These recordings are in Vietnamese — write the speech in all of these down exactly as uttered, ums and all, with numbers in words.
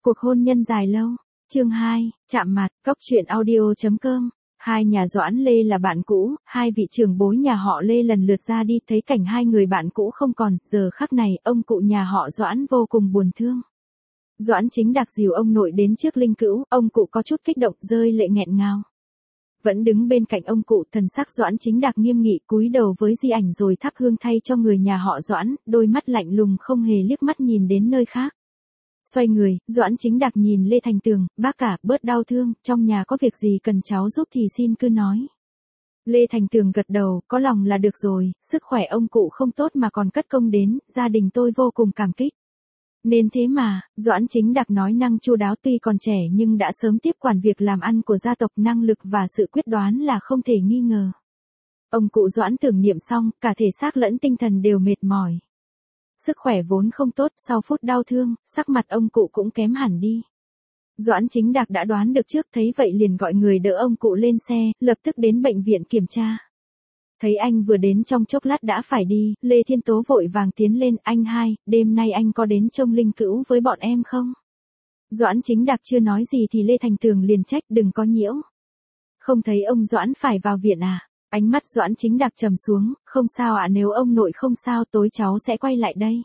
Cuộc hôn nhân dài lâu. Chương hai, chạm mặt, cốc truyện audio chấm com. Hai nhà Doãn Lê là bạn cũ, hai vị trưởng bối nhà họ Lê lần lượt ra đi, thấy cảnh hai người bạn cũ không còn, giờ khắc này, ông cụ nhà họ Doãn vô cùng buồn thương. Doãn Chính Đạc dìu ông nội đến trước linh cữu, ông cụ có chút kích động, rơi lệ nghẹn ngào. Vẫn đứng bên cạnh ông cụ, thần sắc Doãn Chính Đạc nghiêm nghị, cúi đầu với di ảnh rồi thắp hương thay cho người nhà họ Doãn, đôi mắt lạnh lùng không hề liếc mắt nhìn đến nơi khác. Xoay người, Doãn Chính Đạc nhìn Lê Thành Tường, bác cả, bớt đau thương, trong nhà có việc gì cần cháu giúp thì xin cứ nói. Lê Thành Tường gật đầu, có lòng là được rồi, sức khỏe ông cụ không tốt mà còn cất công đến, gia đình tôi vô cùng cảm kích. Nên thế mà, Doãn Chính Đạc nói năng chu đáo, tuy còn trẻ nhưng đã sớm tiếp quản việc làm ăn của gia tộc, năng lực và sự quyết đoán là không thể nghi ngờ. Ông cụ Doãn tưởng niệm xong, cả thể xác lẫn tinh thần đều mệt mỏi. Sức khỏe vốn không tốt, sau phút đau thương, sắc mặt ông cụ cũng kém hẳn đi. Doãn Chính Đạc đã đoán được trước, thấy vậy liền gọi người đỡ ông cụ lên xe, lập tức đến bệnh viện kiểm tra. Thấy anh vừa đến trong chốc lát đã phải đi, Lê Thiên Tố vội vàng tiến lên, anh hai, đêm nay anh có đến trông linh cữu với bọn em không? Doãn Chính Đạc chưa nói gì thì Lê Thành Tường liền trách, đừng có nhiễu. Không thấy ông Doãn phải vào viện à? Ánh mắt Doãn Chính Đạc trầm xuống, không sao ạ, nếu ông nội không sao tối cháu sẽ quay lại đây.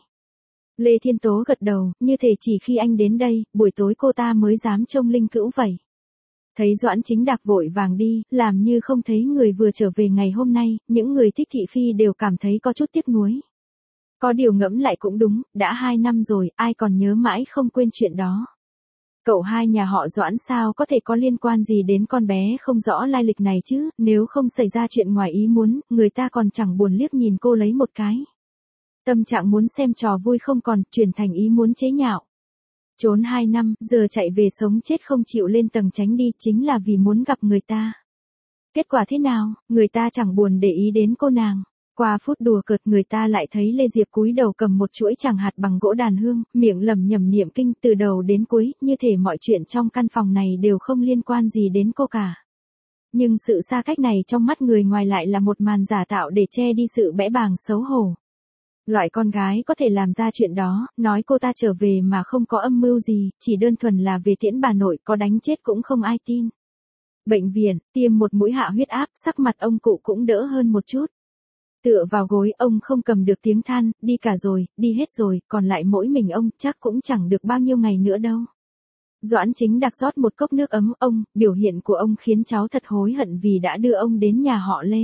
Lê Thiên Tố gật đầu, như thể chỉ khi anh đến đây, buổi tối cô ta mới dám trông linh cữu vậy. Thấy Doãn Chính Đạc vội vàng đi, làm như không thấy người vừa trở về ngày hôm nay, những người thích thị phi đều cảm thấy có chút tiếc nuối. Có điều ngẫm lại cũng đúng, đã hai năm rồi, ai còn nhớ mãi không quên chuyện đó. Cậu hai nhà họ Doãn sao có thể có liên quan gì đến con bé không rõ lai lịch này chứ, nếu không xảy ra chuyện ngoài ý muốn, người ta còn chẳng buồn liếc nhìn cô lấy một cái. Tâm trạng muốn xem trò vui không còn, chuyển thành ý muốn chế nhạo. Trốn hai năm, giờ chạy về sống chết không chịu lên tầng tránh đi, chính là vì muốn gặp người ta. Kết quả thế nào, người ta chẳng buồn để ý đến cô nàng. Qua phút đùa cợt, người ta lại thấy Lê Diệp cúi đầu cầm một chuỗi tràng hạt bằng gỗ đàn hương, miệng lẩm nhẩm niệm kinh từ đầu đến cuối, như thể mọi chuyện trong căn phòng này đều không liên quan gì đến cô cả. Nhưng sự xa cách này trong mắt người ngoài lại là một màn giả tạo để che đi sự bẽ bàng xấu hổ. Loại con gái có thể làm ra chuyện đó, nói cô ta trở về mà không có âm mưu gì, chỉ đơn thuần là về tiễn bà nội, có đánh chết cũng không ai tin. Bệnh viện, tiêm một mũi hạ huyết áp, sắc mặt ông cụ cũng đỡ hơn một chút. Tựa vào gối, ông không cầm được tiếng than, đi cả rồi, đi hết rồi, còn lại mỗi mình ông, chắc cũng chẳng được bao nhiêu ngày nữa đâu. Doãn Chính Đạc rót một cốc nước ấm, ông, biểu hiện của ông khiến cháu thật hối hận vì đã đưa ông đến nhà họ Lê.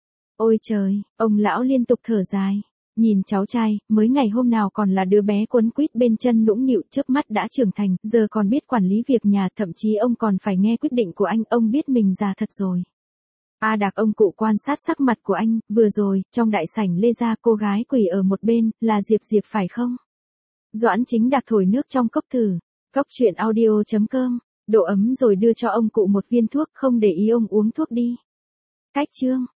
Ôi trời, ông lão liên tục thở dài. Nhìn cháu trai, mới ngày hôm nào còn là đứa bé quấn quýt bên chân nũng nịu, chớp mắt đã trưởng thành, giờ còn biết quản lý việc nhà, thậm chí ông còn phải nghe quyết định của anh, ông biết mình già thật rồi. A Đạc, ông cụ quan sát sắc mặt của anh, vừa rồi, trong đại sảnh Lê gia, cô gái quỳ ở một bên, là Diệp Diệp phải không? Doãn Chính Đạc thổi nước trong cốc thử, cốc truyện audio chấm com, độ ấm rồi đưa cho ông cụ một viên thuốc, không để ý ông uống thuốc đi. Cách chương.